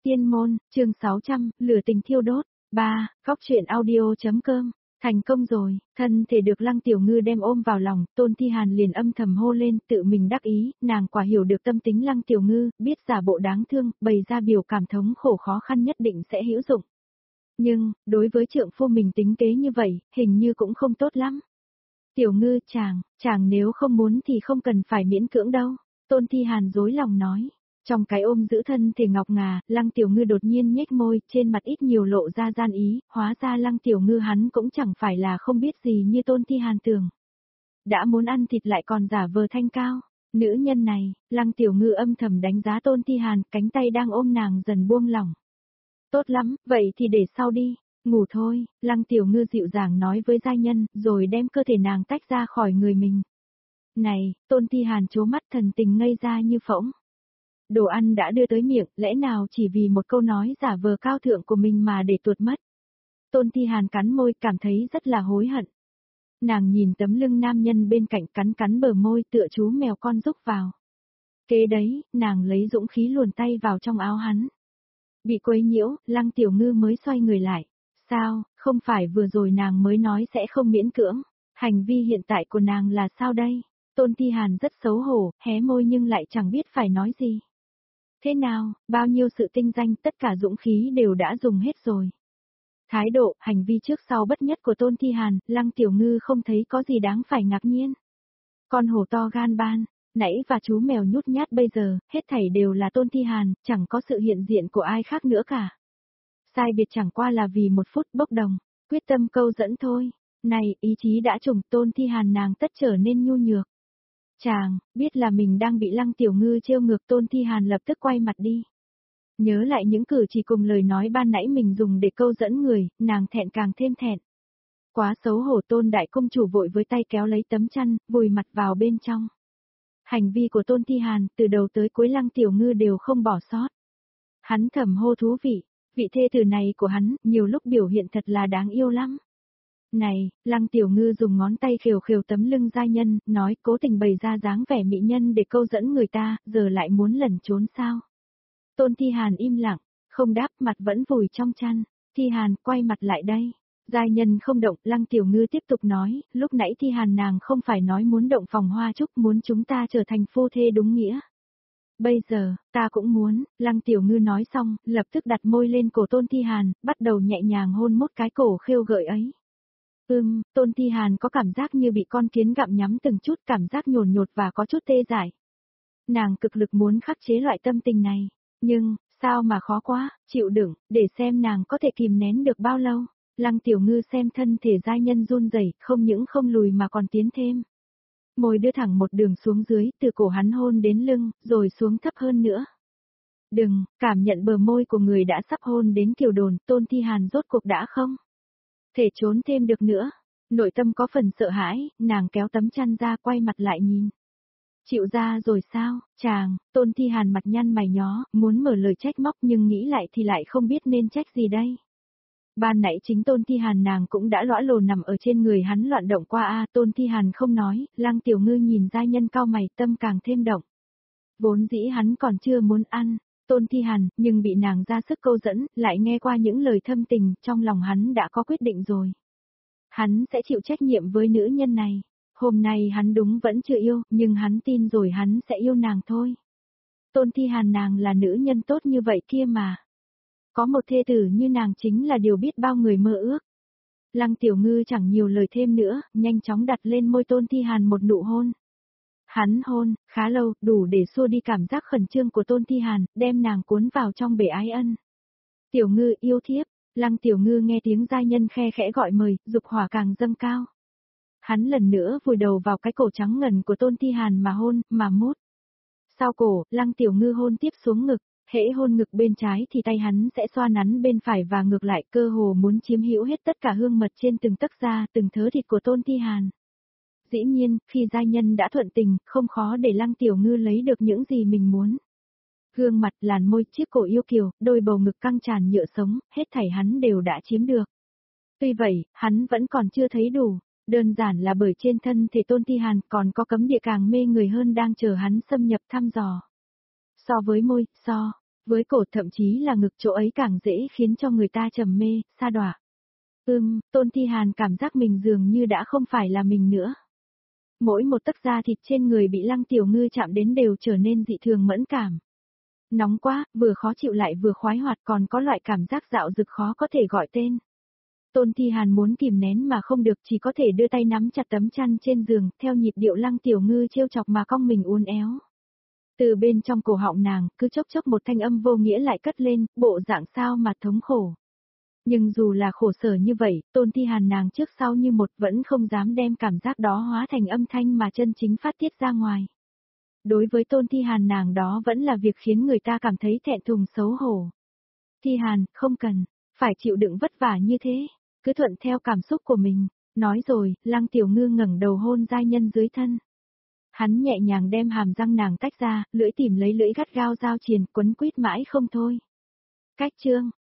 Tiên môn, chương 600, lửa tình thiêu đốt. 3. Góc truyện audio.com. Thành công rồi, thân thể được Lăng Tiểu Ngư đem ôm vào lòng, Tôn Thi Hàn liền âm thầm hô lên, tự mình đắc ý, nàng quả hiểu được tâm tính Lăng Tiểu Ngư, biết giả bộ đáng thương, bày ra biểu cảm thống khổ khó khăn nhất định sẽ hữu dụng. Nhưng, đối với trượng phu mình tính kế như vậy, hình như cũng không tốt lắm. Tiểu Ngư, chàng nếu không muốn thì không cần phải miễn cưỡng đâu, Tôn Thi Hàn dối lòng nói. Trong cái ôm giữ thân thể ngọc ngà, Lăng Tiểu Ngư đột nhiên nhếch môi, trên mặt ít nhiều lộ ra gian ý, hóa ra Lăng Tiểu Ngư hắn cũng chẳng phải là không biết gì như Tôn Thi Hàn tưởng. Đã muốn ăn thịt lại còn giả vờ thanh cao. Nữ nhân này, Lăng Tiểu Ngư âm thầm đánh giá Tôn Thi Hàn, cánh tay đang ôm nàng dần buông lỏng. Tốt lắm, vậy thì để sau đi, ngủ thôi, Lăng Tiểu Ngư dịu dàng nói với giai nhân, rồi đem cơ thể nàng tách ra khỏi người mình. Này, Tôn Thi Hàn trố mắt thần tình ngây ra như phỗng. Đồ ăn đã đưa tới miệng, lẽ nào chỉ vì một câu nói giả vờ cao thượng của mình mà để tuột mất. Tôn Thi Hàn cắn môi, cảm thấy rất là hối hận. Nàng nhìn tấm lưng nam nhân bên cạnh, cắn bờ môi tựa chú mèo con rúc vào. Kế đấy, nàng lấy dũng khí luồn tay vào trong áo hắn. Bị quấy nhiễu, Lăng Tiểu Ngư mới xoay người lại. Sao, không phải vừa rồi nàng mới nói sẽ không miễn cưỡng. Hành vi hiện tại của nàng là sao đây? Tôn Thi Hàn rất xấu hổ, hé môi nhưng lại chẳng biết phải nói gì. Thế nào, bao nhiêu sự tinh danh, tất cả dũng khí đều đã dùng hết rồi. Thái độ, hành vi trước sau bất nhất của Tôn Thi Hàn, Lăng Tiểu Ngư không thấy có gì đáng phải ngạc nhiên. Con hổ to gan ban, nãy và chú mèo nhút nhát bây giờ, hết thảy đều là Tôn Thi Hàn, chẳng có sự hiện diện của ai khác nữa cả. Sai biệt chẳng qua là vì một phút bốc đồng, quyết tâm câu dẫn thôi. Này, ý chí đã trùng, Tôn Thi Hàn nàng tất trở nên nhu nhược. Chàng, biết là mình đang bị Lăng Tiểu Ngư trêu ngược, Tôn Thi Hàn lập tức quay mặt đi. Nhớ lại những cử chỉ cùng lời nói ban nãy mình dùng để câu dẫn người, nàng thẹn càng thêm thẹn. Quá xấu hổ, Tôn Đại Công Chủ vội với tay kéo lấy tấm chăn, vùi mặt vào bên trong. Hành vi của Tôn Thi Hàn, từ đầu tới cuối Lăng Tiểu Ngư đều không bỏ sót. Hắn thầm hô thú vị, vị thê tử này của hắn, nhiều lúc biểu hiện thật là đáng yêu lắm. Này, Lăng Tiểu Ngư dùng ngón tay khều khều tấm lưng giai nhân, nói cố tình bày ra dáng vẻ mỹ nhân để câu dẫn người ta, giờ lại muốn lẩn trốn sao? Tôn Thi Hàn im lặng, không đáp, mặt vẫn vùi trong chăn. Thi Hàn, quay mặt lại đây. Giai nhân không động, Lăng Tiểu Ngư tiếp tục nói, lúc nãy Thi Hàn nàng không phải nói muốn động phòng hoa trúc, muốn chúng ta trở thành phu thê đúng nghĩa. Bây giờ, ta cũng muốn, Lăng Tiểu Ngư nói xong, lập tức đặt môi lên cổ Tôn Thi Hàn, bắt đầu nhẹ nhàng hôn mốt cái cổ khêu gợi ấy. Tôn Thi Hàn có cảm giác như bị con kiến gặm nhắm từng chút, cảm giác nhồn nhột và có chút tê dại. Nàng cực lực muốn khắc chế loại tâm tình này, nhưng, sao mà khó quá, chịu đựng, để xem nàng có thể kìm nén được bao lâu. Lăng Tiểu Ngư xem thân thể giai nhân run rẩy, không những không lùi mà còn tiến thêm. Môi đưa thẳng một đường xuống dưới, từ cổ hắn hôn đến lưng, rồi xuống thấp hơn nữa. Đừng, cảm nhận bờ môi của người đã sắp hôn đến kiều đồn, Tôn Thi Hàn rốt cuộc đã không thể trốn thêm được nữa. Nội tâm có phần sợ hãi, nàng kéo tấm chăn ra, quay mặt lại nhìn. Chịu ra rồi sao, chàng? Tôn Thi Hàn mặt nhăn mày nhó, muốn mở lời trách móc nhưng nghĩ lại thì lại không biết nên trách gì đây. Ban nãy chính Tôn Thi Hàn nàng cũng đã lõa lồ nằm ở trên người hắn loạn động qua Tôn Thi Hàn không nói, Lăng Tiểu Ngư nhìn giai nhân cau mày, tâm càng thêm động. Vốn dĩ hắn còn chưa muốn ăn Tôn Thi Hàn, nhưng bị nàng ra sức câu dẫn, lại nghe qua những lời thâm tình, trong lòng hắn đã có quyết định rồi. Hắn sẽ chịu trách nhiệm với nữ nhân này. Hôm nay hắn đúng vẫn chưa yêu, nhưng hắn tin rồi hắn sẽ yêu nàng thôi. Tôn Thi Hàn nàng là nữ nhân tốt như vậy kia mà. Có một thê tử như nàng chính là điều biết bao người mơ ước. Lăng Tiểu Ngư chẳng nhiều lời thêm nữa, nhanh chóng đặt lên môi Tôn Thi Hàn một nụ hôn. Hắn hôn, khá lâu, đủ để xua đi cảm giác khẩn trương của Tôn Thi Hàn, đem nàng cuốn vào trong bể ái ân. Tiểu Ngư yêu thiếp, Lăng Tiểu Ngư nghe tiếng giai nhân khe khẽ gọi mời, dục hỏa càng dâng cao. Hắn lần nữa vùi đầu vào cái cổ trắng ngần của Tôn Thi Hàn mà hôn, mà mút. Sau cổ, Lăng Tiểu Ngư hôn tiếp xuống ngực, hễ hôn ngực bên trái thì tay hắn sẽ xoa nắn bên phải và ngược lại, cơ hồ muốn chiếm hữu hết tất cả hương mật trên từng tấc da, từng thớ thịt của Tôn Thi Hàn. Dĩ nhiên, khi giai nhân đã thuận tình, không khó để Lăng Tiểu Ngư lấy được những gì mình muốn. Gương mặt, làn môi, chiếc cổ yêu kiều, đôi bầu ngực căng tràn nhựa sống, hết thảy hắn đều đã chiếm được. Tuy vậy, hắn vẫn còn chưa thấy đủ, đơn giản là bởi trên thân thể Tôn Thi Hàn còn có cấm địa càng mê người hơn đang chờ hắn xâm nhập thăm dò. So với môi, Với cổ thậm chí là ngực chỗ ấy càng dễ khiến cho người ta trầm mê, sa đọa. Tôn Thi Hàn cảm giác mình dường như đã không phải là mình nữa. Mỗi một tấc da thịt trên người bị Lăng Tiểu Ngư chạm đến đều trở nên dị thường mẫn cảm. Nóng quá, vừa khó chịu lại vừa khoái hoạt, còn có loại cảm giác dạo dực khó có thể gọi tên. Tôn Thi Hàn muốn kìm nén mà không được, chỉ có thể đưa tay nắm chặt tấm chăn trên giường, theo nhịp điệu Lăng Tiểu Ngư trêu chọc mà cong mình uốn éo. Từ bên trong cổ họng nàng, cứ chốc chốc một thanh âm vô nghĩa lại cất lên, bộ dạng sao mà thống khổ. Nhưng dù là khổ sở như vậy, Tôn Thi Hàn nàng trước sau như một vẫn không dám đem cảm giác đó hóa thành âm thanh mà chân chính phát tiết ra ngoài. Đối với Tôn Thi Hàn nàng đó vẫn là việc khiến người ta cảm thấy thẹn thùng xấu hổ. Thi Hàn, không cần, phải chịu đựng vất vả như thế, cứ thuận theo cảm xúc của mình. Nói rồi, Lăng Tiểu Ngư ngẩng đầu hôn giai nhân dưới thân. Hắn nhẹ nhàng đem hàm răng nàng tách ra, lưỡi tìm lấy lưỡi gắt gao giao triền, quấn quýt mãi không thôi. Cách chương